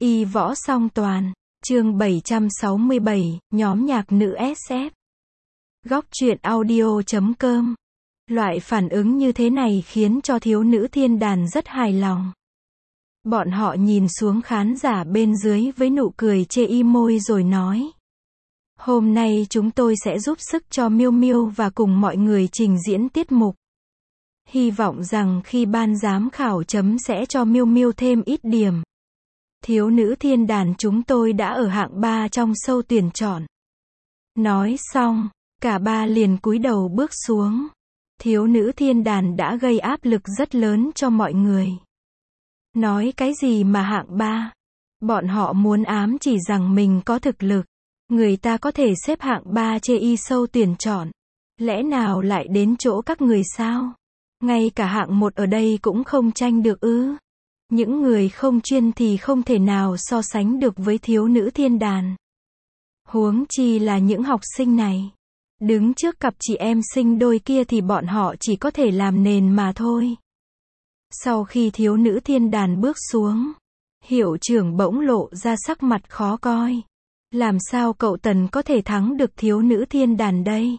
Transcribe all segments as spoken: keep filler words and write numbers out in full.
Y võ song toàn, chương bảy trăm sáu mươi bảy, nhóm nhạc nữ ét ép. Góc truyện audio chấm com. Loại phản ứng như thế này khiến cho thiếu nữ thiên đàn rất hài lòng. Bọn họ nhìn xuống khán giả bên dưới với nụ cười chê y môi rồi nói: hôm nay chúng tôi sẽ giúp sức cho Miêu Miêu và cùng mọi người trình diễn tiết mục. Hy vọng rằng khi ban giám khảo chấm sẽ cho Miêu Miêu thêm ít điểm. Thiếu nữ thiên đàn chúng tôi đã ở hạng ba trong show tuyển chọn. Nói xong, cả ba liền cúi đầu bước xuống. Thiếu nữ thiên đàn đã gây áp lực rất lớn cho mọi người. Nói cái gì mà hạng ba? Bọn họ muốn ám chỉ rằng mình có thực lực. Người ta có thể xếp hạng ba chê y show tuyển chọn. Lẽ nào lại đến chỗ các người sao? Ngay cả hạng một ở đây cũng không tranh được ư? Những người không chuyên thì không thể nào so sánh được với thiếu nữ thiên đàn. Huống chi là những học sinh này. Đứng trước cặp chị em sinh đôi kia thì bọn họ chỉ có thể làm nền mà thôi. Sau khi thiếu nữ thiên đàn bước xuống, hiệu trưởng bỗng lộ ra sắc mặt khó coi. Làm sao cậu Tần có thể thắng được thiếu nữ thiên đàn đây?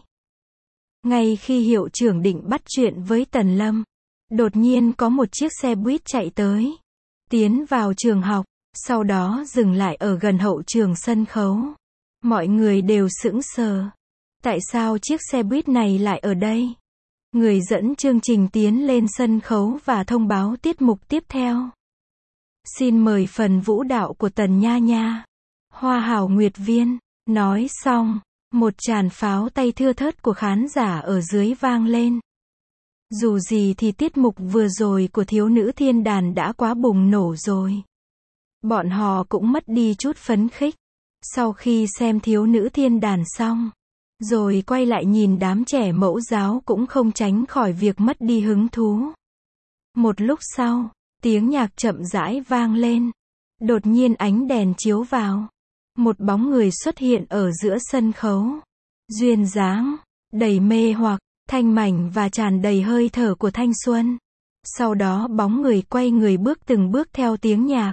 Ngay khi hiệu trưởng định bắt chuyện với Tần Lâm, đột nhiên có một chiếc xe buýt chạy tới, tiến vào trường học, sau đó dừng lại ở gần hậu trường sân khấu. Mọi người đều sững sờ. Tại sao chiếc xe buýt này lại ở đây? Người dẫn chương trình tiến lên sân khấu và thông báo tiết mục tiếp theo. Xin mời phần vũ đạo của Tần Nha Nha, Hoa Hảo Nguyệt Viên. Nói xong, một tràng pháo tay thưa thớt của khán giả ở dưới vang lên. Dù gì thì tiết mục vừa rồi của thiếu nữ thiên đàn đã quá bùng nổ rồi. Bọn họ cũng mất đi chút phấn khích. Sau khi xem thiếu nữ thiên đàn xong, rồi quay lại nhìn đám trẻ mẫu giáo cũng không tránh khỏi việc mất đi hứng thú. Một lúc sau, tiếng nhạc chậm rãi vang lên. Đột nhiên ánh đèn chiếu vào. Một bóng người xuất hiện ở giữa sân khấu. Duyên dáng, đầy mê hoặc, thanh mảnh và tràn đầy hơi thở của thanh xuân. Sau đó bóng người quay người bước từng bước theo tiếng nhạc.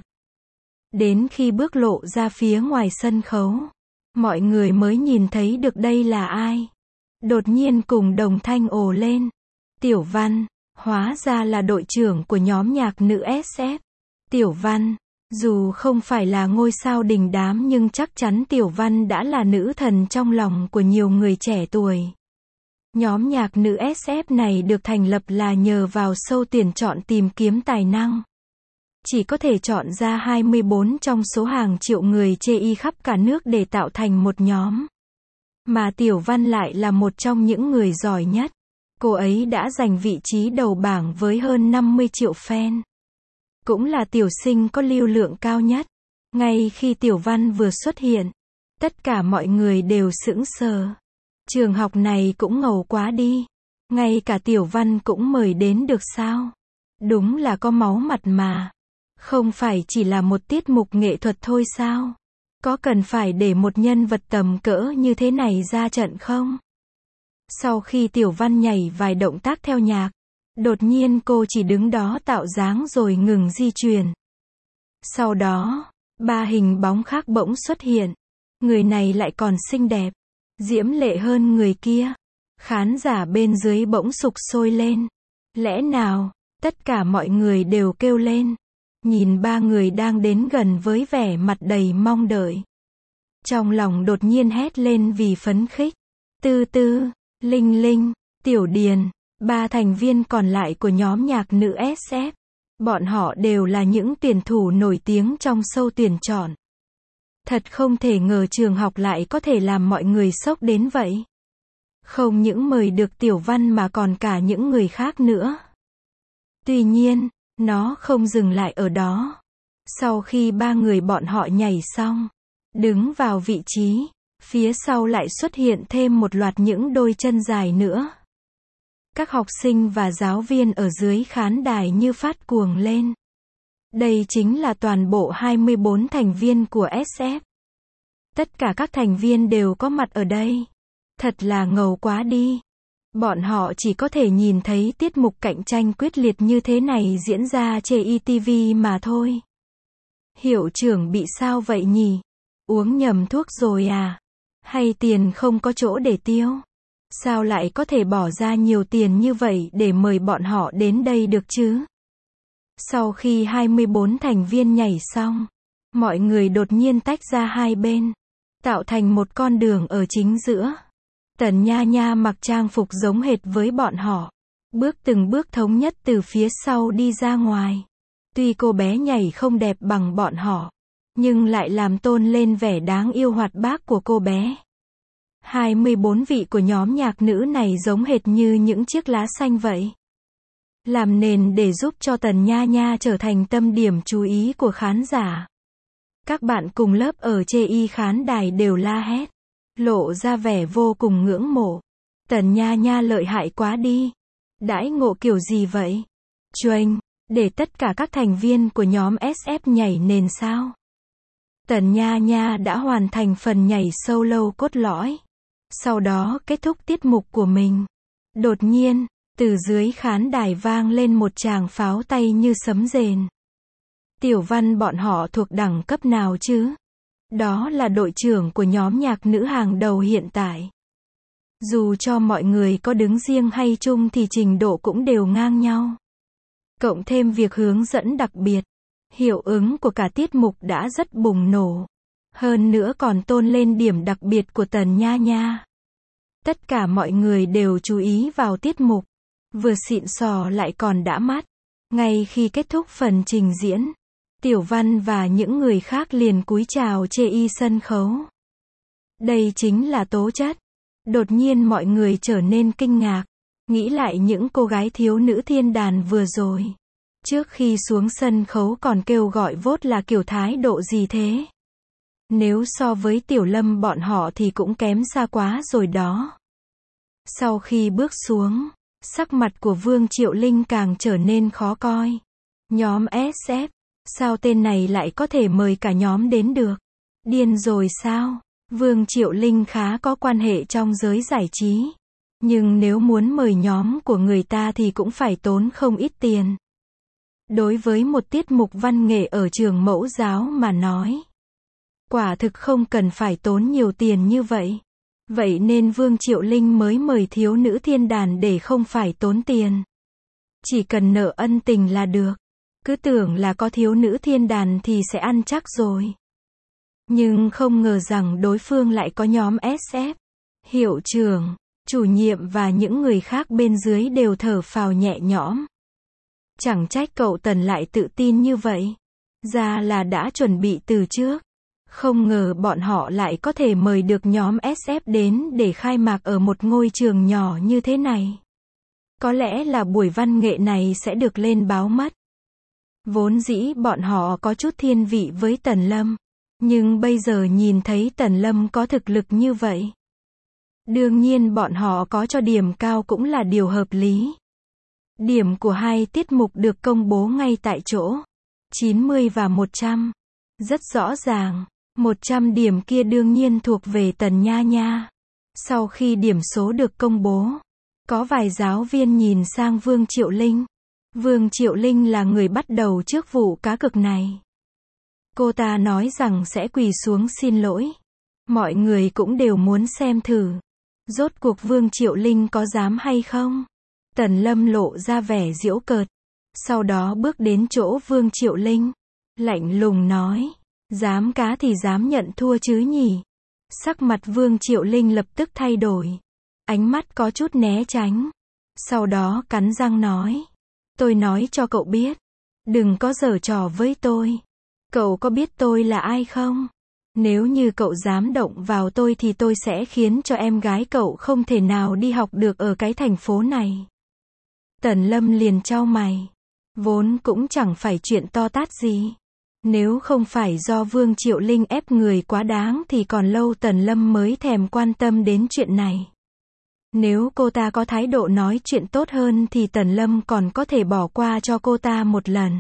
Đến khi bước lộ ra phía ngoài sân khấu, mọi người mới nhìn thấy được đây là ai. Đột nhiên cùng đồng thanh ồ lên. Tiểu Văn, hóa ra là đội trưởng của nhóm nhạc nữ ét ép. Tiểu Văn, dù không phải là ngôi sao đình đám nhưng chắc chắn Tiểu Văn đã là nữ thần trong lòng của nhiều người trẻ tuổi. Nhóm nhạc nữ ét ép này được thành lập là nhờ vào show tuyển chọn tìm kiếm tài năng. Chỉ có thể chọn ra hai mươi bốn trong số hàng triệu người chê y khắp cả nước để tạo thành một nhóm. Mà Tiểu Văn lại là một trong những người giỏi nhất. Cô ấy đã giành vị trí đầu bảng với hơn năm mươi triệu fan. Cũng là tiểu sinh có lưu lượng cao nhất. Ngay khi Tiểu Văn vừa xuất hiện, tất cả mọi người đều sững sờ. Trường học này cũng ngầu quá đi. Ngay cả Tiểu Văn cũng mời đến được sao? Đúng là có máu mặt mà. Không phải chỉ là một tiết mục nghệ thuật thôi sao? Có cần phải để một nhân vật tầm cỡ như thế này ra trận không? Sau khi Tiểu Văn nhảy vài động tác theo nhạc, đột nhiên cô chỉ đứng đó tạo dáng rồi ngừng di chuyển. Sau đó, ba hình bóng khác bỗng xuất hiện. Người này lại còn xinh đẹp, diễm lệ hơn người kia. Khán giả bên dưới bỗng sục sôi lên. Lẽ nào? Tất cả mọi người đều kêu lên. Nhìn ba người đang đến gần với vẻ mặt đầy mong đợi. Trong lòng đột nhiên hét lên vì phấn khích. Tư Tư, Linh Linh, Tiểu Điền, ba thành viên còn lại của nhóm nhạc nữ ét ép. Bọn họ đều là những tuyển thủ nổi tiếng trong show tuyển chọn. Thật không thể ngờ trường học lại có thể làm mọi người sốc đến vậy. Không những mời được Tiểu Văn mà còn cả những người khác nữa. Tuy nhiên, nó không dừng lại ở đó. Sau khi ba người bọn họ nhảy xong, đứng vào vị trí, phía sau lại xuất hiện thêm một loạt những đôi chân dài nữa. Các học sinh và giáo viên ở dưới khán đài như phát cuồng lên. Đây chính là toàn bộ hai mươi bốn thành viên của ét ép. Tất cả các thành viên đều có mặt ở đây. Thật là ngầu quá đi. Bọn họ chỉ có thể nhìn thấy tiết mục cạnh tranh quyết liệt như thế này diễn ra trên i tê vê mà thôi. Hiệu trưởng bị sao vậy nhỉ? Uống nhầm thuốc rồi à? Hay tiền không có chỗ để tiêu? Sao lại có thể bỏ ra nhiều tiền như vậy để mời bọn họ đến đây được chứ? Sau khi hai mươi bốn thành viên nhảy xong, mọi người đột nhiên tách ra hai bên, tạo thành một con đường ở chính giữa. Tần Nha Nha mặc trang phục giống hệt với bọn họ, bước từng bước thống nhất từ phía sau đi ra ngoài. Tuy cô bé nhảy không đẹp bằng bọn họ, nhưng lại làm tôn lên vẻ đáng yêu hoạt bát của cô bé. hai mươi bốn vị của nhóm nhạc nữ này giống hệt như những chiếc lá xanh vậy. Làm nền để giúp cho Tần Nha Nha trở thành tâm điểm chú ý của khán giả. Các bạn cùng lớp ở chê y khán đài đều la hét, lộ ra vẻ vô cùng ngưỡng mộ. Tần Nha Nha lợi hại quá đi. Đãi ngộ kiểu gì vậy? Chuênh, để tất cả các thành viên của nhóm ét ép nhảy nền sao? Tần Nha Nha đã hoàn thành phần nhảy solo cốt lõi. Sau đó kết thúc tiết mục của mình. Đột nhiên, từ dưới khán đài vang lên một tràng pháo tay như sấm rền. Tiểu Văn bọn họ thuộc đẳng cấp nào chứ? Đó là đội trưởng của nhóm nhạc nữ hàng đầu hiện tại. Dù cho mọi người có đứng riêng hay chung thì trình độ cũng đều ngang nhau. Cộng thêm việc hướng dẫn đặc biệt, hiệu ứng của cả tiết mục đã rất bùng nổ. Hơn nữa còn tôn lên điểm đặc biệt của Tần Nha Nha. Tất cả mọi người đều chú ý vào tiết mục. Vừa xịn sò lại còn đã mắt. Ngay khi kết thúc phần trình diễn, Tiểu Văn và những người khác liền cúi chào chê y sân khấu. Đây chính là tố chất. Đột nhiên mọi người trở nên kinh ngạc, nghĩ lại những cô gái thiếu nữ thiên đàn vừa rồi. Trước khi xuống sân khấu còn kêu gọi vote là kiểu thái độ gì thế? Nếu so với Tiểu Lâm bọn họ thì cũng kém xa quá rồi đó. Sau khi bước xuống, sắc mặt của Vương Triệu Linh càng trở nên khó coi. Nhóm ét ép, sao tên này lại có thể mời cả nhóm đến được? Điên rồi sao? Vương Triệu Linh khá có quan hệ trong giới giải trí. Nhưng nếu muốn mời nhóm của người ta thì cũng phải tốn không ít tiền. Đối với một tiết mục văn nghệ ở trường mẫu giáo mà nói, quả thực không cần phải tốn nhiều tiền như vậy. Vậy nên Vương Triệu Linh mới mời thiếu nữ thiên đàn để không phải tốn tiền. Chỉ cần nợ ân tình là được. Cứ tưởng là có thiếu nữ thiên đàn thì sẽ ăn chắc rồi. Nhưng không ngờ rằng đối phương lại có nhóm ét ép. Hiệu trưởng, chủ nhiệm và những người khác bên dưới đều thở phào nhẹ nhõm. Chẳng trách cậu Tần lại tự tin như vậy. Ra là đã chuẩn bị từ trước. Không ngờ bọn họ lại có thể mời được nhóm ét ép đến để khai mạc ở một ngôi trường nhỏ như thế này. Có lẽ là buổi văn nghệ này sẽ được lên báo mất. Vốn dĩ bọn họ có chút thiên vị với Tần Lâm. Nhưng bây giờ nhìn thấy Tần Lâm có thực lực như vậy. Đương nhiên bọn họ có cho điểm cao cũng là điều hợp lý. Điểm của hai tiết mục được công bố ngay tại chỗ. chín mươi và một trăm. Rất rõ ràng. một trăm điểm kia đương nhiên thuộc về Tần Nha Nha. Sau khi điểm số được công bố, có vài giáo viên nhìn sang Vương Triệu Linh. Vương Triệu Linh là người bắt đầu trước vụ cá cược này. Cô ta nói rằng sẽ quỳ xuống xin lỗi. Mọi người cũng đều muốn xem thử. Rốt cuộc Vương Triệu Linh có dám hay không? Tần Lâm lộ ra vẻ giễu cợt. Sau đó bước đến chỗ Vương Triệu Linh. Lạnh lùng nói. Dám cá thì dám nhận thua chứ nhỉ? Sắc mặt Vương Triệu Linh lập tức thay đổi. Ánh mắt có chút né tránh. Sau đó cắn răng nói. Tôi nói cho cậu biết. Đừng có giở trò với tôi. Cậu có biết tôi là ai không? Nếu như cậu dám động vào tôi thì tôi sẽ khiến cho em gái cậu không thể nào đi học được ở cái thành phố này. Tần Lâm liền chau mày. Vốn cũng chẳng phải chuyện to tát gì. Nếu không phải do Vương Triệu Linh ép người quá đáng thì còn lâu Tần Lâm mới thèm quan tâm đến chuyện này. Nếu cô ta có thái độ nói chuyện tốt hơn thì Tần Lâm còn có thể bỏ qua cho cô ta một lần.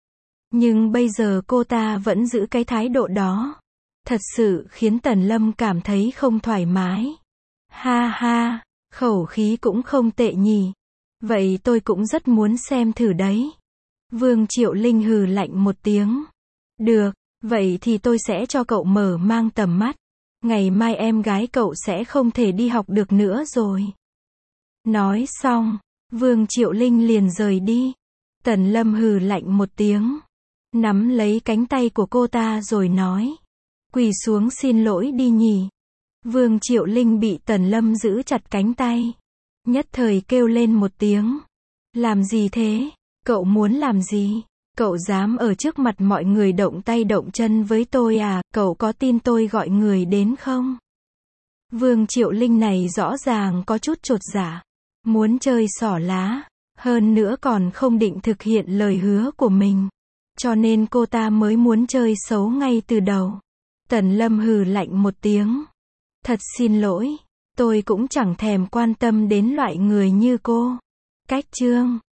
Nhưng bây giờ cô ta vẫn giữ cái thái độ đó. Thật sự khiến Tần Lâm cảm thấy không thoải mái. Ha ha, khẩu khí cũng không tệ nhỉ. Vậy tôi cũng rất muốn xem thử đấy. Vương Triệu Linh hừ lạnh một tiếng. Được, Vậy thì tôi sẽ cho cậu mở mang tầm mắt. Ngày mai em gái cậu sẽ không thể đi học được nữa rồi. Nói xong, Vương Triệu Linh liền rời đi. Tần Lâm hừ lạnh một tiếng, nắm lấy cánh tay của cô ta rồi nói. Quỳ xuống xin lỗi đi nhỉ. Vương Triệu Linh bị Tần Lâm giữ chặt cánh tay. Nhất thời kêu lên một tiếng. Làm gì thế? Cậu muốn làm gì? Cậu dám ở trước mặt mọi người động tay động chân với tôi à? Cậu có tin tôi gọi người đến không? Vương Triệu Linh này rõ ràng có chút chột dạ. Muốn chơi xỏ lá. Hơn nữa còn không định thực hiện lời hứa của mình. Cho nên cô ta mới muốn chơi xấu ngay từ đầu. Tần Lâm hừ lạnh một tiếng. Thật xin lỗi. Tôi cũng chẳng thèm quan tâm đến loại người như cô. Cách chương